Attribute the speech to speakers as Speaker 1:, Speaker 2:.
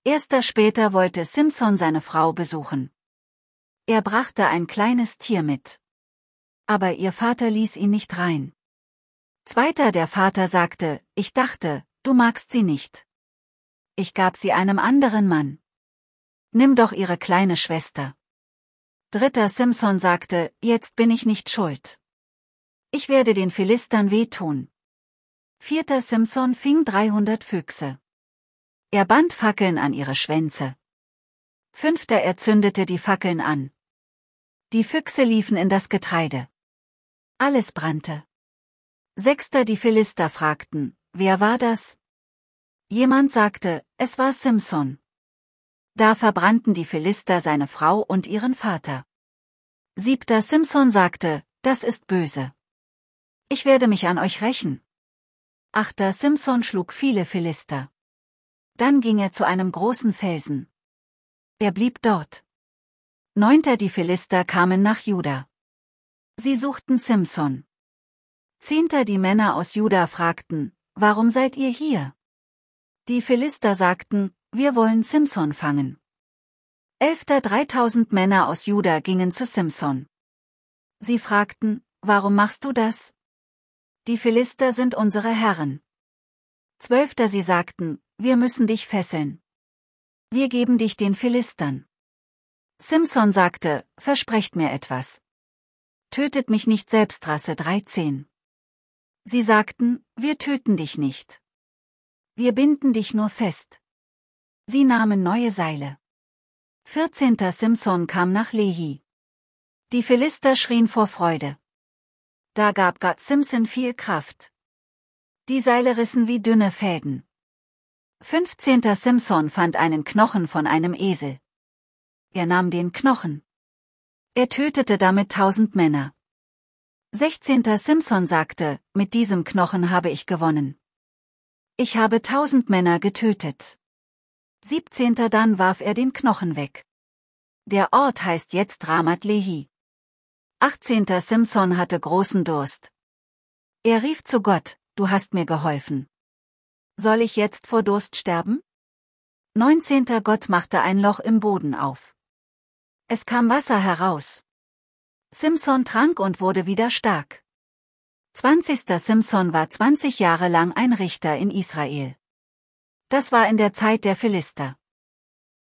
Speaker 1: Später wollte Simson seine Frau besuchen. Er brachte ein kleines Tier mit. Aber ihr Vater ließ ihn nicht rein. Der Vater sagte, ich dachte, du magst sie nicht. Ich gab sie einem anderen Mann. Nimm doch ihre kleine Schwester. Simson sagte, jetzt bin ich nicht schuld. Ich werde den Philistern wehtun. Simson fing 300 Füchse. Er band Fackeln an ihre Schwänze. Er zündete die Fackeln an. Die Füchse liefen in das Getreide. Alles brannte. Die Philister fragten, wer war das? Jemand sagte, es war Simson. Da verbrannten die Philister seine Frau und ihren Vater. Simson sagte, das ist böse. Ich werde mich an euch rächen. Simson schlug viele Philister. Dann ging er zu einem großen Felsen. Er blieb dort. Die Philister kamen nach Juda. Sie suchten Simson. Die Männer aus Juda fragten, warum seid ihr hier? Die Philister sagten, wir wollen Simson fangen. 3000 Männer aus Juda gingen zu Simson. Sie fragten, warum machst du das? Die Philister sind unsere Herren. Sie sagten, wir müssen dich fesseln. Wir geben dich den Philistern. Simson sagte, versprecht mir etwas. Tötet mich nicht selbst. 13. Sie sagten, wir töten dich nicht. Wir binden dich nur fest. Sie nahmen neue Seile. 14. Simson kam nach Lehi. Die Philister schrien vor Freude. Da gab Gott Simson viel Kraft. Die Seile rissen wie dünne Fäden. 15. Simson fand einen Knochen von einem Esel. Er nahm den Knochen. Er tötete damit 1000 Männer. 16. Simson sagte, mit diesem Knochen habe ich gewonnen. Ich habe 1000 Männer getötet. 17. Dann warf er den Knochen weg. Der Ort heißt jetzt Ramat Lehi. 18. Simson hatte großen Durst. Er rief zu Gott, du hast mir geholfen. Soll ich jetzt vor Durst sterben? 19. Gott machte ein Loch im Boden auf. Es kam Wasser heraus. Simson trank und wurde wieder stark. 20. Simson war 20 Jahre lang ein Richter in Israel. Das war in der Zeit der Philister.